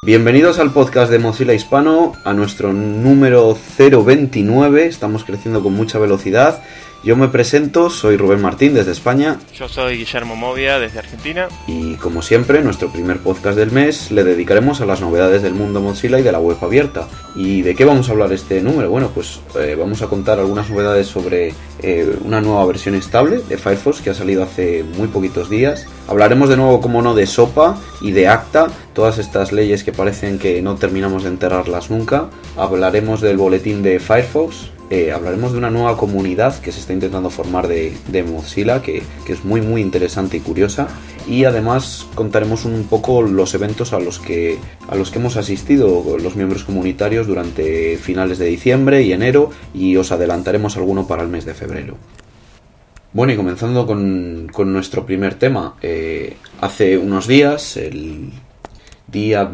Bienvenidos al podcast de Mozilla Hispano, a nuestro número 029, estamos creciendo con mucha velocidad. Yo me presento, soy Rubén Martín desde España. Yo soy Guillermo Movia desde Argentina. Y como siempre, nuestro primer podcast del mes le dedicaremos a las novedades del mundo Mozilla y de la web abierta. ¿Y de qué vamos a hablar este número? Bueno, pues vamos a contar algunas novedades sobre una nueva versión estable de Firefox que ha salido hace muy poquitos días. Hablaremos de nuevo, como no, de SOPA y de ACTA, todas estas leyes que parecen que no terminamos de enterrarlas nunca. Hablaremos del boletín de Firefox. Hablaremos de una nueva comunidad que se está intentando formar de Mozilla, que es muy interesante y curiosa, y además contaremos un poco los eventos a los que hemos asistido los miembros comunitarios durante finales de diciembre y enero, y os adelantaremos alguno para el mes de febrero. Bueno, y comenzando con nuestro primer tema, hace unos días, el día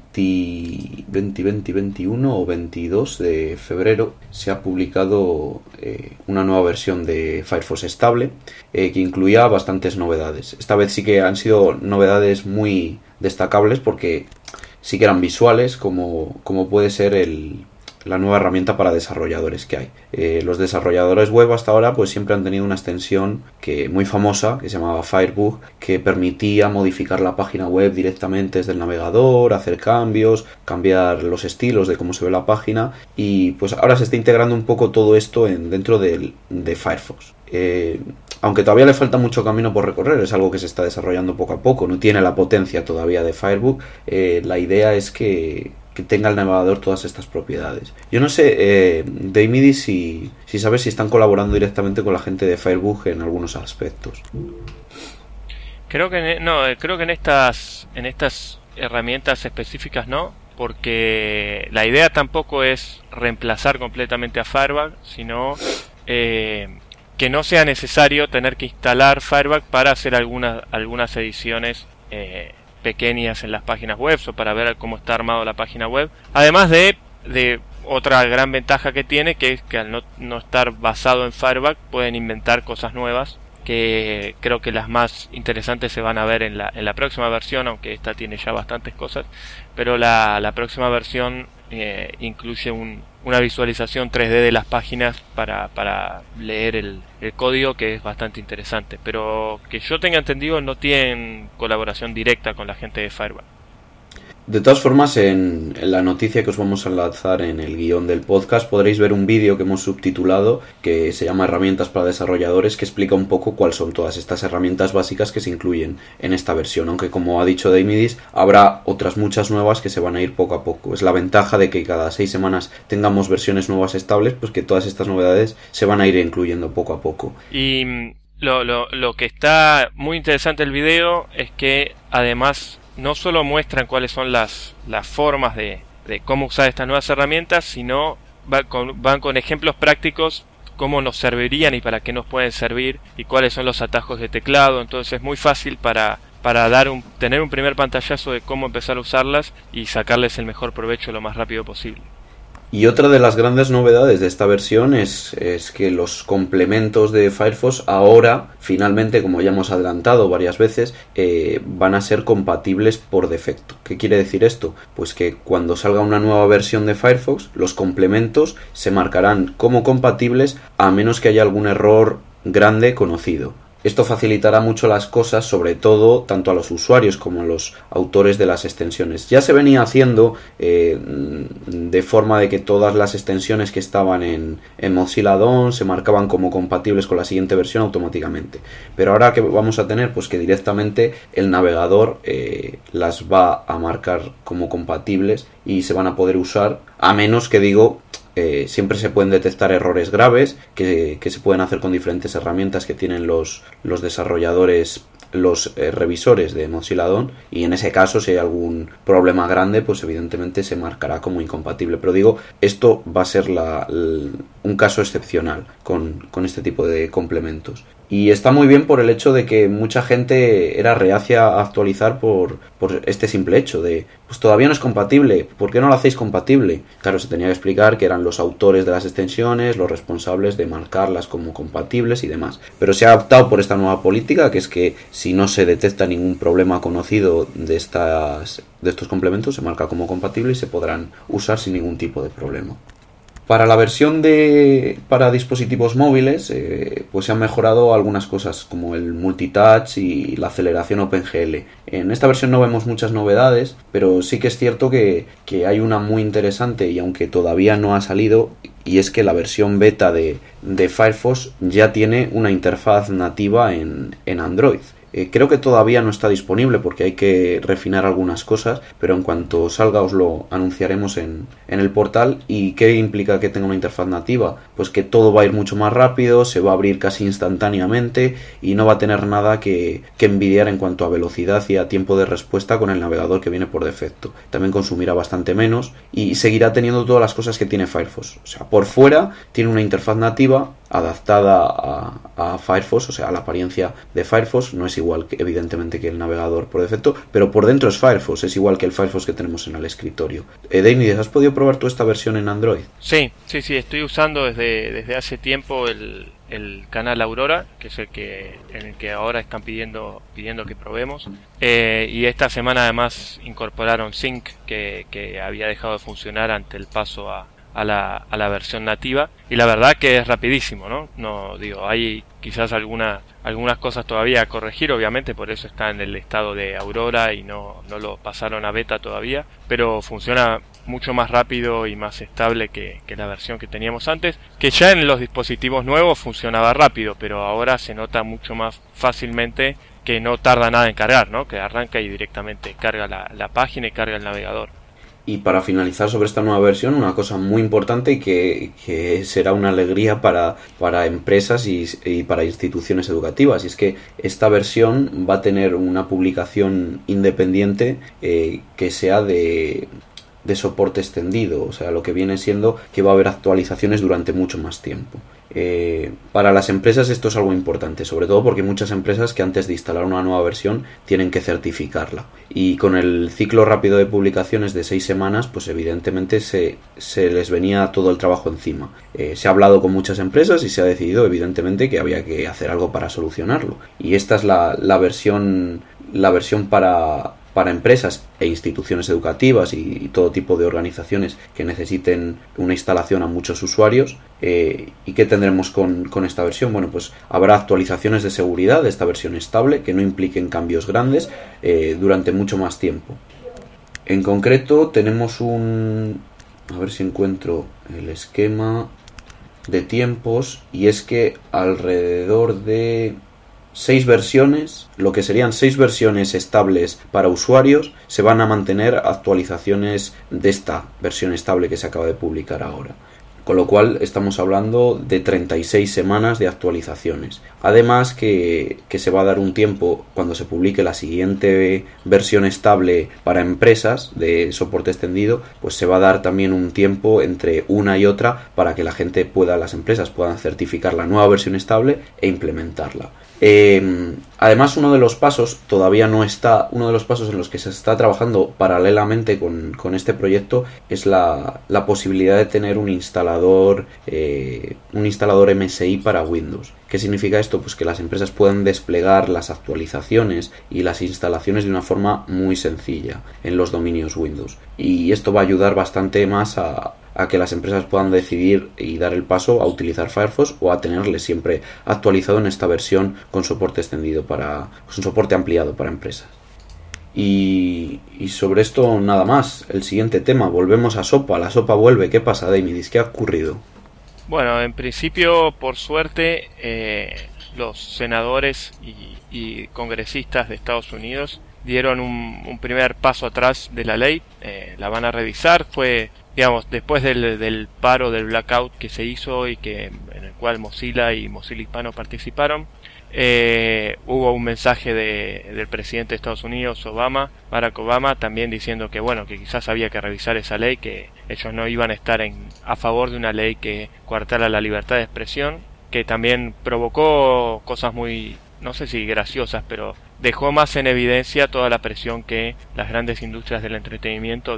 21 o 22 de febrero se ha publicado una nueva versión de Firefox estable que incluía bastantes novedades. Esta vez sí que han sido novedades muy destacables porque sí que eran visuales, como puede ser la nueva herramienta para desarrolladores que hay. Los desarrolladores web hasta ahora pues siempre han tenido una extensión muy famosa que se llamaba Firebug, que permitía modificar la página web directamente desde el navegador, hacer cambios, cambiar los estilos de cómo se ve la página, y pues ahora se está integrando un poco todo esto dentro de Firefox. Aunque todavía le falta mucho camino por recorrer, es algo que se está desarrollando poco a poco, no tiene la potencia todavía de Firebug. La idea es que tenga el navegador todas estas propiedades. Yo no sé, Daimidi, si sabes si están colaborando directamente con la gente de Firebug en algunos aspectos. Creo que en estas herramientas específicas no, porque la idea tampoco es reemplazar completamente a Firebug, sino que no sea necesario tener que instalar Firebug para hacer algunas ediciones pequeñas en las páginas web o para ver cómo está armado la página web. Además de otra gran ventaja que tiene, que es que al no estar basado en Firebug pueden inventar cosas nuevas, que creo que las más interesantes se van a ver en la próxima versión, aunque esta tiene ya bastantes cosas, pero la próxima versión incluye una visualización 3D de las páginas para leer el código, que es bastante interesante, pero que yo tenga entendido no tienen colaboración directa con la gente de Firebug. De todas formas, en la noticia que os vamos a lanzar en el guión del podcast podréis ver un vídeo que hemos subtitulado que se llama Herramientas para desarrolladores, que explica un poco cuáles son todas estas herramientas básicas que se incluyen en esta versión, aunque como ha dicho Daimidis, habrá otras muchas nuevas que se van a ir poco a poco. Es la ventaja de que cada 6 semanas tengamos versiones nuevas estables, pues que todas estas novedades se van a ir incluyendo poco a poco. Y lo que está muy interesante el video es que además no solo muestran cuáles son las formas de cómo usar estas nuevas herramientas, sino van con ejemplos prácticos, cómo nos servirían y para qué nos pueden servir, y cuáles son los atajos de teclado. Entonces es muy fácil para tener un primer pantallazo de cómo empezar a usarlas y sacarles el mejor provecho lo más rápido posible. Y otra de las grandes novedades de esta versión es que los complementos de Firefox ahora, finalmente, como ya hemos adelantado varias veces, van a ser compatibles por defecto. ¿Qué quiere decir esto? Pues que cuando salga una nueva versión de Firefox, los complementos se marcarán como compatibles a menos que haya algún error grande conocido. Esto facilitará mucho las cosas, sobre todo tanto a los usuarios como a los autores de las extensiones. Ya se venía haciendo de forma de que todas las extensiones que estaban en Mozilla Add-on se marcaban como compatibles con la siguiente versión automáticamente. Pero ahora que vamos a tener, pues que directamente el navegador las va a marcar como compatibles y se van a poder usar, a menos que siempre se pueden detectar errores graves que se pueden hacer con diferentes herramientas que tienen los desarrolladores, los revisores de Mozilla Add-on, y en ese caso, si hay algún problema grande, pues evidentemente se marcará como incompatible. Pero esto va a ser un caso excepcional con este tipo de complementos. Y está muy bien por el hecho de que mucha gente era reacia a actualizar por este simple hecho de, pues todavía no es compatible, ¿por qué no lo hacéis compatible? Claro, se tenía que explicar que eran los autores de las extensiones los responsables de marcarlas como compatibles y demás. Pero se ha optado por esta nueva política, que es que si no se detecta ningún problema conocido de estos complementos, se marca como compatible y se podrán usar sin ningún tipo de problema. Para la versión para dispositivos móviles, pues se han mejorado algunas cosas como el multitouch y la aceleración OpenGL. En esta versión no vemos muchas novedades, pero sí que es cierto que hay una muy interesante y aunque todavía no ha salido, y es que la versión beta de Firefox ya tiene una interfaz nativa en Android. Creo que todavía no está disponible porque hay que refinar algunas cosas, pero en cuanto salga os lo anunciaremos en el portal. ¿Y qué implica que tenga una interfaz nativa? Pues que todo va a ir mucho más rápido, se va a abrir casi instantáneamente y no va a tener nada que envidiar en cuanto a velocidad y a tiempo de respuesta con el navegador que viene por defecto. También consumirá bastante menos y seguirá teniendo todas las cosas que tiene Firefox. O sea, por fuera tiene una interfaz nativa adaptada a Firefox, o sea, a la apariencia de Firefox. No es igual evidentemente que el navegador por defecto, pero por dentro es Firefox, es igual que el Firefox que tenemos en el escritorio. Damides, ¿has podido probar tú esta versión en Android? Sí, estoy usando desde hace tiempo el canal Aurora, que es en el que ahora están pidiendo que probemos, y esta semana además incorporaron Sync, que había dejado de funcionar ante el paso a la versión nativa, y la verdad que es rapidísimo, no digo, hay quizás algunas cosas todavía a corregir, obviamente, por eso está en el estado de Aurora y no lo pasaron a beta todavía, pero funciona mucho más rápido y más estable que la versión que teníamos antes, que ya en los dispositivos nuevos funcionaba rápido, pero ahora se nota mucho más fácilmente que no tarda nada en cargar, que arranca y directamente carga la página y carga el navegador. Y para finalizar sobre esta nueva versión, una cosa muy importante y que será una alegría para empresas y para instituciones educativas, y es que esta versión va a tener una publicación independiente que sea de soporte extendido, o sea, lo que viene siendo que va a haber actualizaciones durante mucho más tiempo. Para las empresas esto es algo importante, sobre todo porque hay muchas empresas que antes de instalar una nueva versión tienen que certificarla, y con el ciclo rápido de publicaciones de 6 semanas, pues evidentemente se les venía todo el trabajo encima. Se ha hablado con muchas empresas y se ha decidido evidentemente que había que hacer algo para solucionarlo, y esta es la versión para empresas e instituciones educativas y todo tipo de organizaciones que necesiten una instalación a muchos usuarios. ¿Y qué tendremos con esta versión? Bueno, pues habrá actualizaciones de seguridad de esta versión estable que no impliquen cambios grandes durante mucho más tiempo. En concreto tenemos a ver si encuentro el esquema de tiempos, y es que alrededor de 6 versiones, lo que serían 6 versiones estables para usuarios, se van a mantener actualizaciones de esta versión estable que se acaba de publicar ahora. Con lo cual estamos hablando de 36 semanas de actualizaciones. Además que se va a dar un tiempo cuando se publique la siguiente versión estable para empresas de soporte extendido, pues se va a dar también un tiempo entre una y otra para que las empresas puedan certificar la nueva versión estable e implementarla. Además, uno de los pasos en los que se está trabajando paralelamente con este proyecto es la posibilidad de tener un instalador MSI para Windows. ¿Qué significa esto? Pues que las empresas puedan desplegar las actualizaciones y las instalaciones de una forma muy sencilla en los dominios Windows, y esto va a ayudar bastante más a que las empresas puedan decidir y dar el paso a utilizar Firefox o a tenerle siempre actualizado en esta versión con soporte extendido con soporte ampliado para empresas. Y sobre esto nada más. El siguiente tema, volvemos a SOPA. La SOPA vuelve. ¿Qué pasa, Damidis? ¿Qué ha ocurrido? Bueno, en principio, por suerte, los senadores y congresistas de Estados Unidos dieron un primer paso atrás de la ley. La van a revisar. Fue, digamos, después del paro del blackout que se hizo y en el cual Mozilla y Mozilla Hispano participaron, hubo un mensaje del presidente de Estados Unidos, Barack Obama, también diciendo que que quizás había que revisar esa ley, que ellos no iban a estar a favor de una ley que coartara la libertad de expresión, que también provocó cosas muy, no sé si graciosas, pero dejó más en evidencia toda la presión que las grandes industrias del entretenimiento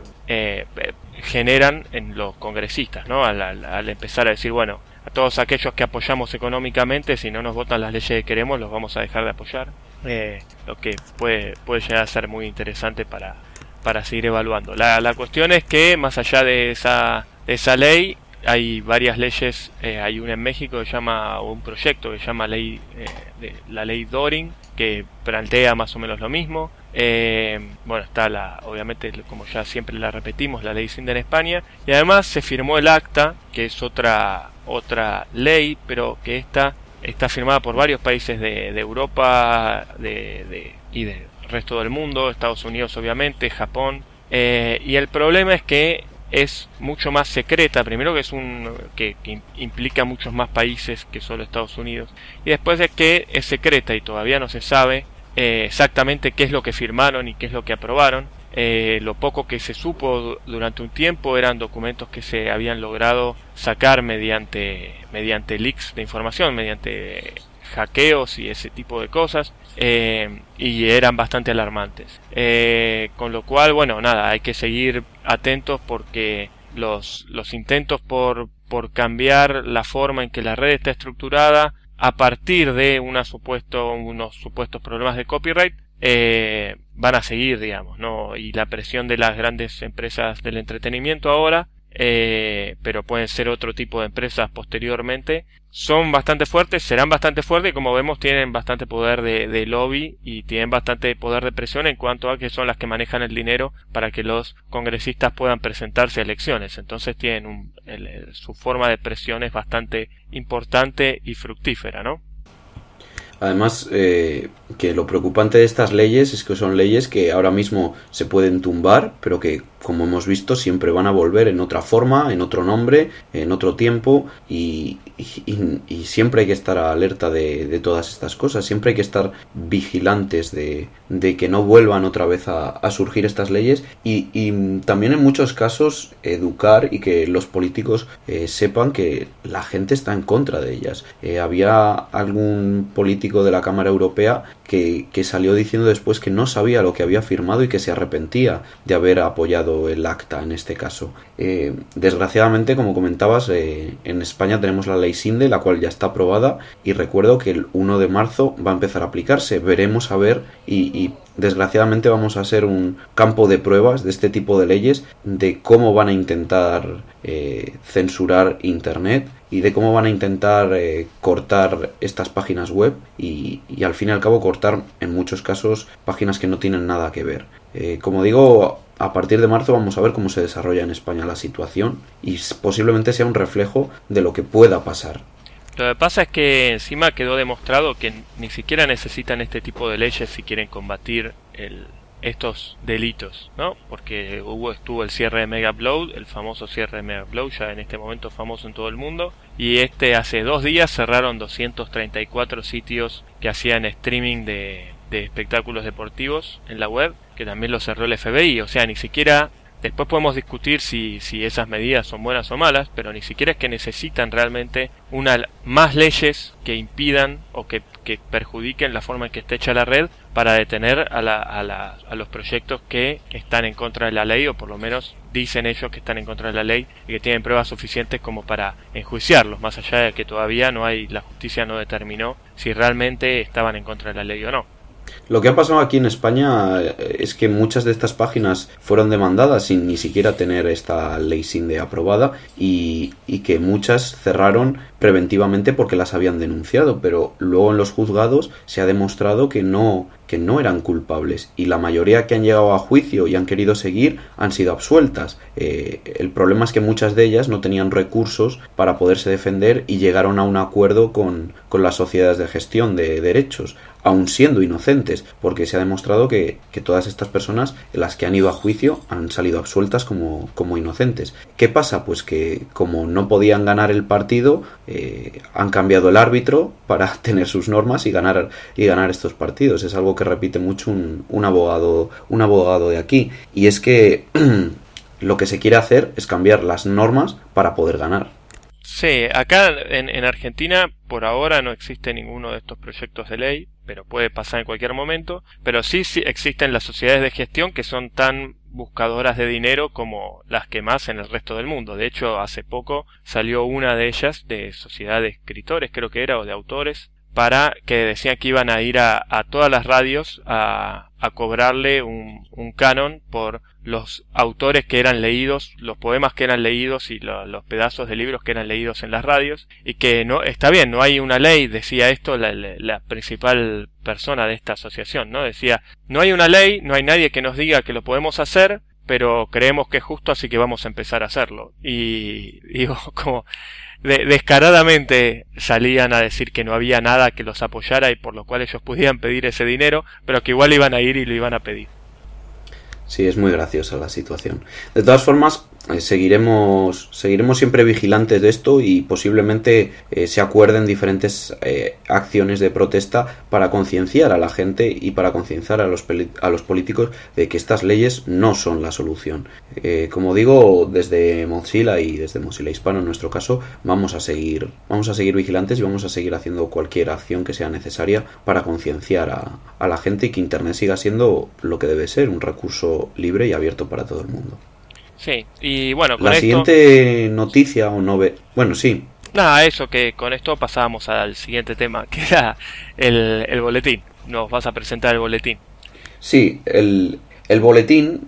generan en los congresistas, ¿no? Al empezar a decir, bueno, a todos aquellos que apoyamos económicamente, si no nos votan las leyes que queremos, los vamos a dejar de apoyar. Lo que puede llegar a ser muy interesante para seguir evaluando. La cuestión es que, más allá de esa ley, hay varias leyes. Hay una en México que llama, un proyecto que se llama la ley Doring, que plantea más o menos lo mismo. Bueno, está obviamente, como ya siempre la repetimos, la ley Cindy en España, y además se firmó el ACTA, que es otra ley, pero que está firmada por varios países de Europa y del resto del mundo, Estados Unidos obviamente, Japón, y el problema es que es mucho más secreta. Primero que que implica muchos más países que solo Estados Unidos, y después de que es secreta y todavía no se sabe exactamente qué es lo que firmaron y qué es lo que aprobaron. Lo poco que se supo durante un tiempo eran documentos que se habían logrado sacar mediante leaks de información, mediante hackeos y ese tipo de cosas, y eran bastante alarmantes, con lo cual, bueno, nada, hay que seguir atentos porque los intentos por cambiar la forma en que la red está estructurada a partir de unos supuestos problemas de copyright van a seguir, digamos, ¿no? Y la presión de las grandes empresas del entretenimiento ahora, pero pueden ser otro tipo de empresas posteriormente, son bastante fuertes, serán bastante fuertes, y como vemos tienen bastante poder de lobby y tienen bastante poder de presión en cuanto a que son las que manejan el dinero para que los congresistas puedan presentarse a elecciones. Entonces tienen su forma de presión es bastante importante y fructífera, ¿no? Además, que lo preocupante de estas leyes es que son leyes que ahora mismo se pueden tumbar, pero que, como hemos visto, siempre van a volver en otra forma, en otro nombre, en otro tiempo, y siempre hay que estar alerta de todas estas cosas, siempre hay que estar vigilantes de que no vuelvan otra vez a surgir estas leyes, y también en muchos casos educar y que los políticos sepan que la gente está en contra de ellas. Había algún político de la Cámara Europea que salió diciendo después que no sabía lo que había firmado y que se arrepentía de haber apoyado el ACTA en este caso. Desgraciadamente, como comentabas, en España tenemos la ley Cindy, la cual ya está aprobada, y recuerdo que el 1 de marzo va a empezar a aplicarse. Veremos a ver, y desgraciadamente vamos a ser un campo de pruebas de este tipo de leyes, de cómo van a intentar censurar Internet y de cómo van a intentar cortar estas páginas web y al fin y al cabo cortar en muchos casos páginas que no tienen nada que ver. Como digo, a partir de marzo vamos a ver cómo se desarrolla en España la situación y posiblemente sea un reflejo de lo que pueda pasar. Lo que pasa es que encima quedó demostrado que ni siquiera necesitan este tipo de leyes si quieren combatir estos delitos, ¿no? Porque estuvo el cierre de Mega Upload, el famoso cierre de Mega Upload, ya en este momento famoso en todo el mundo, y hace 2 días cerraron 234 sitios que hacían streaming de espectáculos deportivos en la web, que también lo cerró el FBI. O sea, ni siquiera, después podemos discutir si esas medidas son buenas o malas, pero ni siquiera es que necesitan realmente más leyes que impidan o que perjudiquen la forma en que está hecha la red para detener a los proyectos que están en contra de la ley, o por lo menos dicen ellos que están en contra de la ley y que tienen pruebas suficientes como para enjuiciarlos, más allá de que todavía la justicia no determinó si realmente estaban en contra de la ley o no. Lo que ha pasado aquí en España es que muchas de estas páginas fueron demandadas sin ni siquiera tener esta ley Cindy aprobada y que muchas cerraron preventivamente porque las habían denunciado, pero luego en los juzgados se ha demostrado que no eran culpables y la mayoría que han llegado a juicio y han querido seguir han sido absueltas. El problema es que muchas de ellas no tenían recursos para poderse defender y llegaron a un acuerdo con las sociedades de gestión de derechos, aun siendo inocentes, porque se ha demostrado que todas estas personas, las que han ido a juicio, han salido absueltas como inocentes. ¿Qué pasa? Pues que como no podían ganar el partido, han cambiado el árbitro para tener sus normas y ganar estos partidos. Es algo que repite mucho un abogado de aquí, y es que lo que se quiere hacer es cambiar las normas para poder ganar. Sí, acá en Argentina por ahora no existe ninguno de estos proyectos de ley, pero puede pasar en cualquier momento. Pero sí existen las sociedades de gestión que son tan buscadoras de dinero como las que más en el resto del mundo. De hecho, hace poco salió una de ellas de sociedad de escritores, creo que era, o de autores, para que decían que iban a ir a todas las radios a cobrarle un canon por los autores que eran leídos, los poemas que eran leídos y los pedazos de libros que eran leídos en las radios, y que no está bien, no hay una ley, decía esto la principal persona de esta asociación, ¿no? Decía, no hay una ley, no hay nadie que nos diga que lo podemos hacer, pero creemos que es justo, así que vamos a empezar a hacerlo. Y digo, como descaradamente salían a decir que no había nada que los apoyara y por lo cual ellos pudieran pedir ese dinero, pero que igual iban a ir y lo iban a pedir. Sí, es muy graciosa la situación. De todas formas, seguiremos siempre vigilantes de esto y posiblemente se acuerden diferentes acciones de protesta para concienciar a la gente y para concienciar a los políticos de que estas leyes no son la solución. Como digo, desde Mozilla y desde Mozilla Hispano en nuestro caso, vamos a seguir vigilantes y vamos a seguir haciendo cualquier acción que sea necesaria para concienciar a la gente y que Internet siga siendo lo que debe ser, un recurso libre y abierto para todo el mundo. Sí, y bueno, con la siguiente noticia o bueno, sí. Nada, eso, que con esto pasábamos al siguiente tema, que era el boletín. Nos vas a presentar el boletín. Sí, el boletín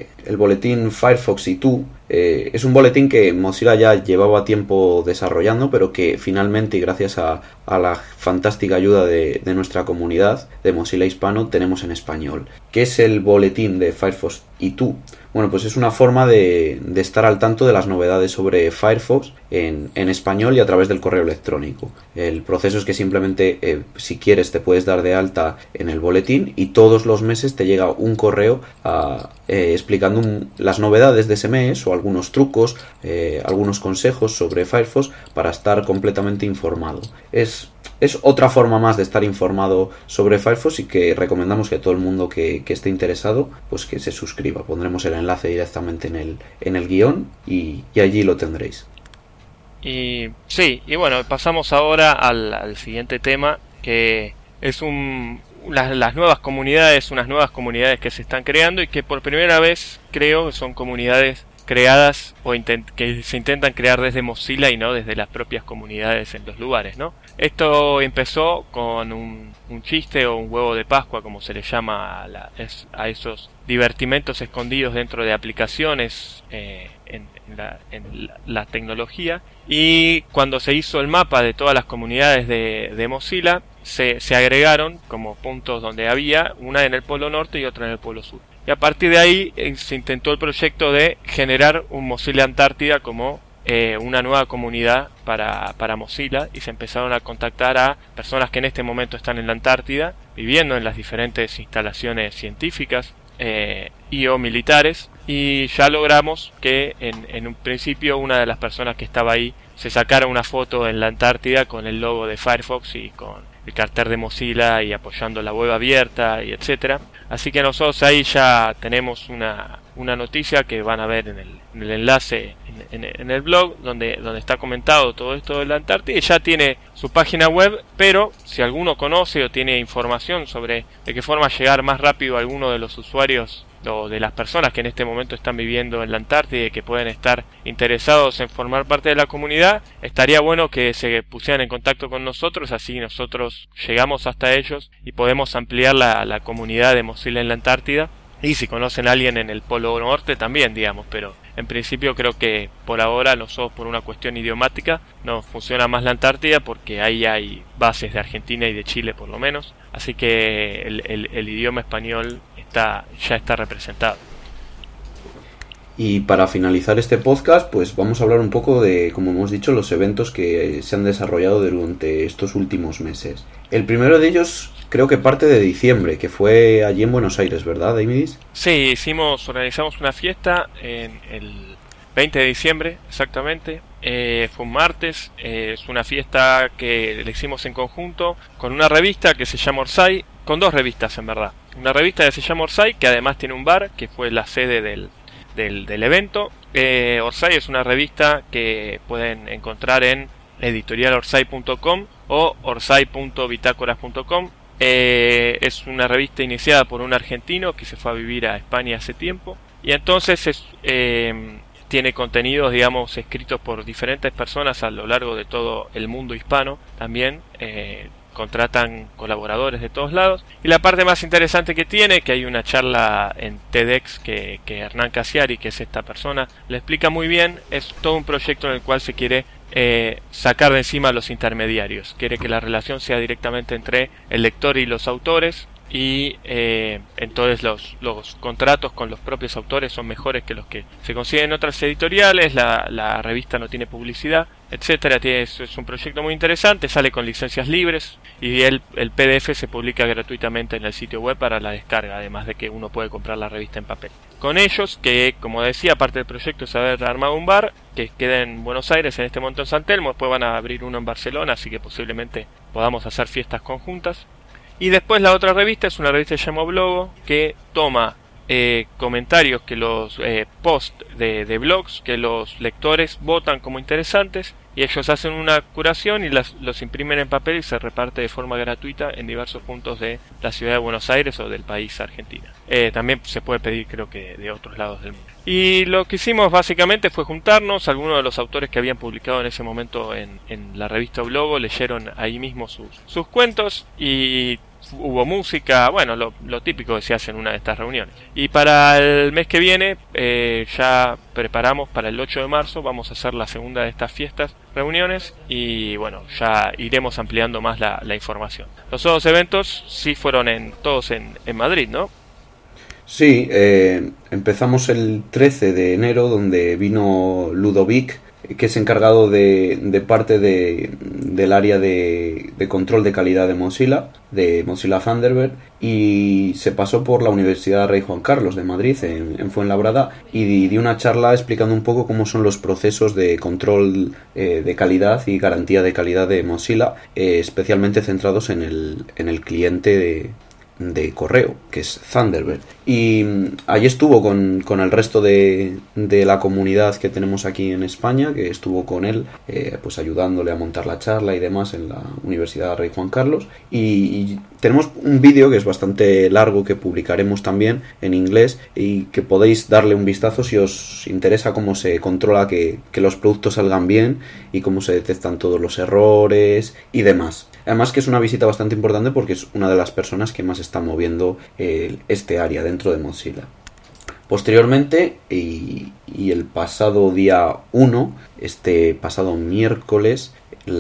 Firefox y tú es un boletín que Mozilla ya llevaba tiempo desarrollando, pero que finalmente, y gracias a la fantástica ayuda de nuestra comunidad de Mozilla Hispano, tenemos en español. ¿Qué es el boletín de Firefox y tú? Bueno, pues es una forma de estar al tanto de las novedades sobre Firefox en español y a través del correo electrónico. El proceso es que simplemente, si quieres, te puedes dar de alta en el boletín y todos los meses te llega un correo explicando las novedades de ese mes o algunos trucos, algunos consejos sobre Firefox para estar completamente informado. Es otra forma más de estar informado sobre Firefox y que recomendamos que todo el mundo que esté interesado, pues que se suscriba. Pondremos el enlace directamente en el guión y allí lo tendréis. Y sí, y bueno, pasamos ahora al siguiente tema, que es las nuevas comunidades, unas nuevas comunidades que se están creando y que por primera vez creo que son comunidades creadas o que se intentan crear desde Mozilla y no desde las propias comunidades en los lugares, ¿no? Esto empezó con un chiste o un huevo de Pascua, como se le llama a esos divertimentos escondidos dentro de aplicaciones en la tecnología, y cuando se hizo el mapa de todas las comunidades de Mozilla, se agregaron como puntos donde había una en el polo norte y otra en el polo sur. Y a partir de ahí se intentó el proyecto de generar un Mozilla Antártida como una nueva comunidad para Mozilla, y se empezaron a contactar a personas que en este momento están en la Antártida, viviendo en las diferentes instalaciones científicas y o militares, y ya logramos que en un principio una de las personas que estaba ahí se sacara una foto en la Antártida con el logo de Firefox y con el cartel de Mozilla y apoyando la web abierta y etcétera. Así que nosotros ahí ya tenemos una noticia que van a ver en el enlace en el blog donde está comentado todo esto de la Antártida, y ya tiene su página web, pero si alguno conoce o tiene información sobre de qué forma llegar más rápido a alguno de los usuarios o de las personas que en este momento están viviendo en la Antártida y que pueden estar interesados en formar parte de la comunidad, estaría bueno que se pusieran en contacto con nosotros, así nosotros llegamos hasta ellos y podemos ampliar la comunidad de Mozilla en la Antártida. Y si conocen a alguien en el Polo Norte también, digamos, pero en principio creo que por ahora nosotros, por una cuestión idiomática, nos funciona más la Antártida porque ahí hay bases de Argentina y de Chile por lo menos, así que el idioma español ya está representado. Y para finalizar este podcast, pues vamos a hablar un poco de, como hemos dicho, los eventos que se han desarrollado durante estos últimos meses. El primero de ellos creo que parte de diciembre, que fue allí en Buenos Aires, ¿verdad, Daimidis? Sí, organizamos una fiesta en el 20 de diciembre, exactamente. Fue un martes, es una fiesta que le hicimos en conjunto con una revista que se llama Orsay, con dos revistas en verdad. Una revista que se llama Orsay, que además tiene un bar, que fue la sede del evento, Orsay es una revista que pueden encontrar en editorialorsay.com o orsay.bitácoras.com. Es una revista iniciada por un argentino que se fue a vivir a España hace tiempo, y entonces tiene contenidos, digamos, escritos por diferentes personas a lo largo de todo el mundo hispano. También contratan colaboradores de todos lados, y la parte más interesante que tiene, que hay una charla en TEDx que Hernán Casiari, que es esta persona, le explica muy bien. Es todo un proyecto en el cual se quiere sacar de encima a los intermediarios. Quiere que la relación sea directamente entre el lector y los autores, y entonces los contratos con los propios autores son mejores que los que se consiguen en otras editoriales. La revista no tiene publicidad, etcétera. Es un proyecto muy interesante, sale con licencias libres, y el PDF se publica gratuitamente en el sitio web para la descarga, además de que uno puede comprar la revista en papel. Con ellos, que como decía, parte del proyecto es haber armado un bar que queda en Buenos Aires, en este momento en San Telmo. Después van a abrir uno en Barcelona, así que posiblemente podamos hacer fiestas conjuntas. Y después la otra revista es una revista llamada Blogo, que toma comentarios, que los posts de blogs que los lectores votan como interesantes, y ellos hacen una curación y los imprimen en papel y se reparte de forma gratuita en diversos puntos de la ciudad de Buenos Aires o del país Argentina. También se puede pedir, creo que de otros lados del mundo. Y lo que hicimos básicamente fue juntarnos. Algunos de los autores que habían publicado en ese momento en la revista Blogo leyeron ahí mismo sus cuentos, y hubo música, bueno, lo típico que se hace en una de estas reuniones. Y para el mes que viene ya preparamos para el 8 de marzo, vamos a hacer la segunda de estas fiestas, reuniones, y bueno, ya iremos ampliando más la información. Los otros eventos sí fueron todos en Madrid, ¿no? Sí, empezamos el 13 de enero, donde vino Ludovic, que es encargado de parte del área de control de calidad de Mozilla Thunderbird, y se pasó por la Universidad Rey Juan Carlos de Madrid, en Fuenlabrada, y dio una charla explicando un poco cómo son los procesos de control de calidad y garantía de calidad de Mozilla, especialmente centrados en el cliente de correo, que es Thunderbird. Y allí estuvo con el resto de la comunidad que tenemos aquí en España, que estuvo con él pues ayudándole a montar la charla y demás en la Universidad Rey Juan Carlos. Y tenemos un vídeo que es bastante largo, que publicaremos también en inglés, y que podéis darle un vistazo si os interesa cómo se controla que los productos salgan bien y cómo se detectan todos los errores y demás. Además que es una visita bastante importante porque es una de las personas que más están moviendo este área dentro de Mozilla. Posteriormente, y el pasado día 1, este pasado miércoles,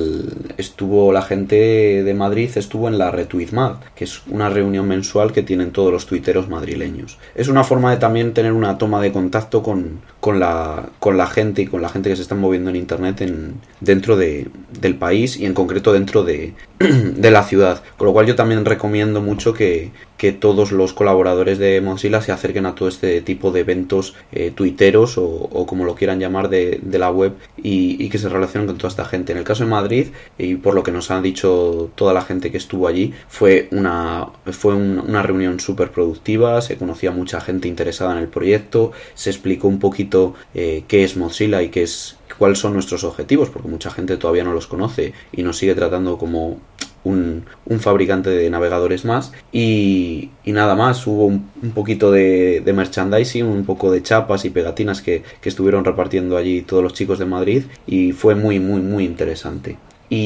estuvo la gente de Madrid, estuvo en la Retweetmad, que es una reunión mensual que tienen todos los tuiteros madrileños. Es una forma de también tener una toma de contacto con la gente, y con la gente que se está moviendo en internet dentro del país, y en concreto dentro de la ciudad. Con lo cual yo también recomiendo mucho que todos los colaboradores de Mozilla se acerquen a todo este tipo de eventos tuiteros, o como lo quieran llamar, de la web, y que se relacionen con toda esta gente. En el caso de Madrid, y por lo que nos han dicho toda la gente que estuvo allí, fue una reunión súper productiva. Se conocía mucha gente interesada en el proyecto, se explicó un poquito qué es Mozilla y cuáles son nuestros objetivos, porque mucha gente todavía no los conoce y nos sigue tratando como un fabricante de navegadores más. Y nada más, hubo un poquito de merchandising, un poco de chapas y pegatinas que estuvieron repartiendo allí todos los chicos de Madrid, y fue muy muy muy interesante.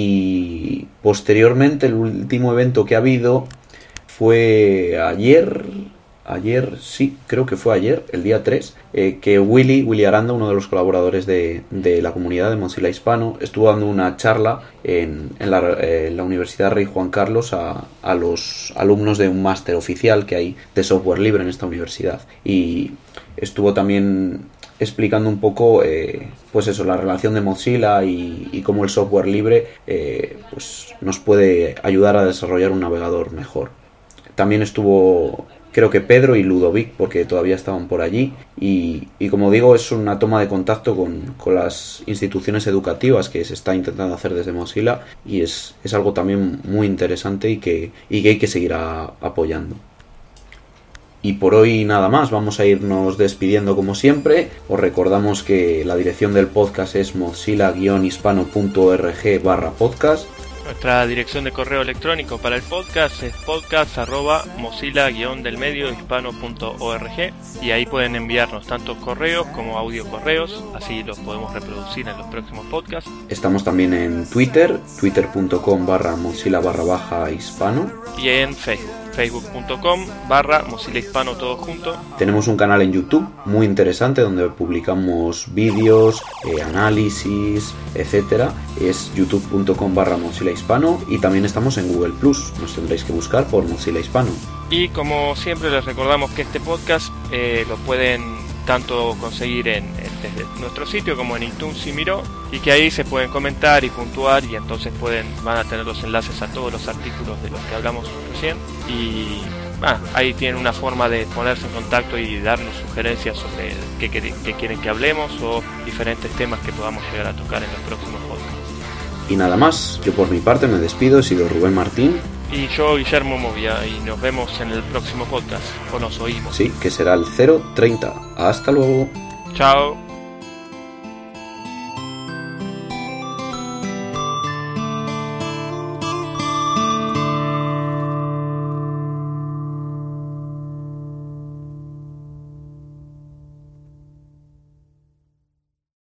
Y posteriormente el último evento que ha habido fue ayer, sí, creo que fue ayer, el día 3, que Willy Aranda, uno de los colaboradores de la comunidad de Mozilla Hispano, estuvo dando una charla en la Universidad Rey Juan Carlos a los alumnos de un máster oficial que hay de software libre en esta universidad. Y estuvo también explicando un poco pues eso, la relación de Mozilla y cómo el software libre pues nos puede ayudar a desarrollar un navegador mejor. También estuvo, creo que Pedro y Ludovic, porque todavía estaban por allí, y como digo, es una toma de contacto con las instituciones educativas que se está intentando hacer desde Mozilla, y es algo también muy interesante y que hay que seguir apoyando. Y por hoy nada más, vamos a irnos despidiendo como siempre. Os recordamos que la dirección del podcast es mozilla-hispano.org/podcast. Nuestra dirección de correo electrónico para el podcast es podcast@mozilla-delmediohispano.org, y ahí pueden enviarnos tanto correos como audio correos, así los podemos reproducir en los próximos podcasts. Estamos también en Twitter, twitter.com/mozilla_hispano, y en Facebook, facebook.com/Mozilla Hispano todo junto. Tenemos un canal en YouTube muy interesante donde publicamos vídeos, análisis, etcétera. Es youtube.com/Mozilla Hispano, y también estamos en Google Plus. Nos tendréis que buscar por Mozilla Hispano. Y como siempre les recordamos que este podcast lo pueden tanto conseguir desde nuestro sitio como en iTunes y Miro, y que ahí se pueden comentar y puntuar, y entonces van a tener los enlaces a todos los artículos de los que hablamos recién, y ahí tienen una forma de ponerse en contacto y darnos sugerencias sobre qué quieren que hablemos o diferentes temas que podamos llegar a tocar en los próximos podcasts. Y nada más, yo por mi parte me despido, he sido Rubén Martín. Y yo, Guillermo Movia, y nos vemos en el próximo podcast, o nos oímos. Sí, que será el 030. Hasta luego. Chao.